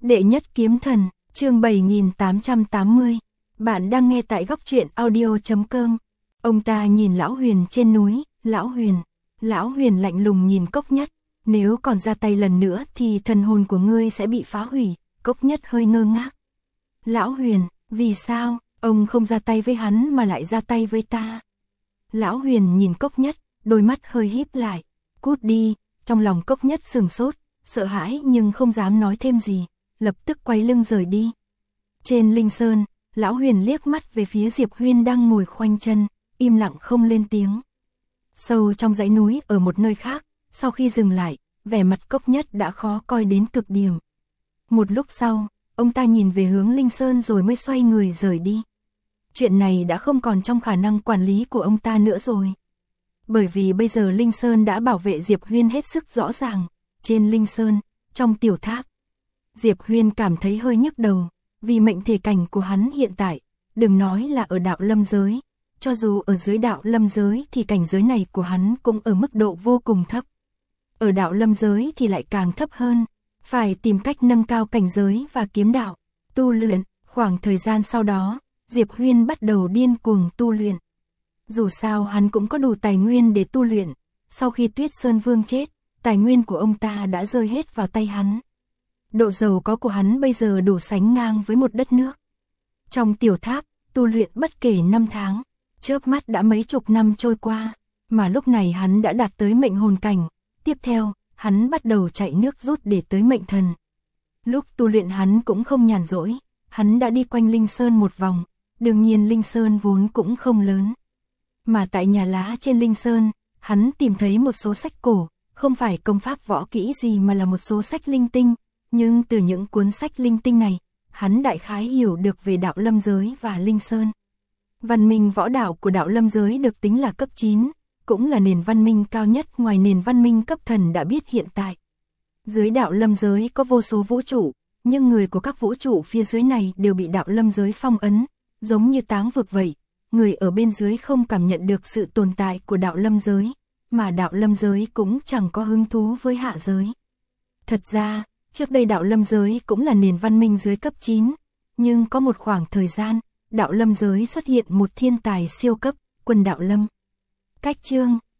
Đệ nhất kiếm thần, chương 7880. Bạn đang nghe tại góc truyện audio.com. Ông ta nhìn Lão Huyền trên núi. Lão Huyền lạnh lùng nhìn Cốc Nhất. Nếu còn ra tay lần nữa thì thần hồn của ngươi sẽ bị phá hủy. Cốc Nhất hơi ngơ ngác. Lão Huyền, vì sao, ông không ra tay với hắn mà lại ra tay với ta? Lão Huyền nhìn Cốc Nhất, đôi mắt hơi híp lại. Cút đi, trong lòng Cốc Nhất sừng sốt, sợ hãi nhưng không dám nói thêm gì, lập tức quay lưng rời đi. Trên Linh Sơn, Lão Huyền liếc mắt về phía Diệp Huyên đang ngồi khoanh chân, im lặng không lên tiếng. Sâu trong dãy núi ở một nơi khác, sau khi dừng lại, vẻ mặt Cốc Nhất đã khó coi đến cực điểm. Một lúc sau, ông ta nhìn về hướng Linh Sơn rồi mới xoay người rời đi. Chuyện này đã không còn trong khả năng quản lý của ông ta nữa rồi. Bởi vì bây giờ Linh Sơn đã bảo vệ Diệp Huyên hết sức rõ ràng. Trên Linh Sơn, trong tiểu tháp, Diệp Huyên cảm thấy hơi nhức đầu, vì mệnh thể cảnh của hắn hiện tại, đừng nói là ở đạo lâm giới, cho dù ở dưới đạo lâm giới thì cảnh giới này của hắn cũng ở mức độ vô cùng thấp. Ở đạo lâm giới thì lại càng thấp hơn, phải tìm cách nâng cao cảnh giới và kiếm đạo, tu luyện. Khoảng thời gian sau đó, Diệp Huyên bắt đầu điên cuồng tu luyện. Dù sao hắn cũng có đủ tài nguyên để tu luyện, sau khi Tuyết Sơn Vương chết, tài nguyên của ông ta đã rơi hết vào tay hắn. Độ giàu có của hắn bây giờ đủ sánh ngang với một đất nước. Trong tiểu tháp, tu luyện bất kể 5 tháng, chớp mắt đã mấy chục năm trôi qua, mà lúc này hắn đã đạt tới mệnh hồn cảnh. Tiếp theo, hắn bắt đầu chạy nước rút để tới mệnh thần. Lúc tu luyện hắn cũng không nhàn rỗi, hắn đã đi quanh Linh Sơn một vòng, đương nhiên Linh Sơn vốn cũng không lớn. Mà tại nhà lá trên Linh Sơn, hắn tìm thấy một số sách cổ, không phải công pháp võ kỹ gì mà là một số sách linh tinh, nhưng từ những cuốn sách linh tinh này, hắn đại khái hiểu được về đạo lâm giới và Linh Sơn. Văn minh võ đạo của đạo lâm giới được tính là cấp 9, cũng là nền văn minh cao nhất ngoài nền văn minh cấp thần đã biết hiện tại. Dưới đạo lâm giới có vô số vũ trụ, nhưng người của các vũ trụ phía dưới này đều bị đạo lâm giới phong ấn, giống như táng vực vậy. Người ở bên dưới không cảm nhận được sự tồn tại của đạo lâm giới, mà đạo lâm giới cũng chẳng có hứng thú với hạ giới. Thật ra, trước đây đạo lâm giới cũng là nền văn minh dưới cấp 9, nhưng có một khoảng thời gian, đạo lâm giới xuất hiện một thiên tài siêu cấp, Quân Đạo Lâm. Cách chương,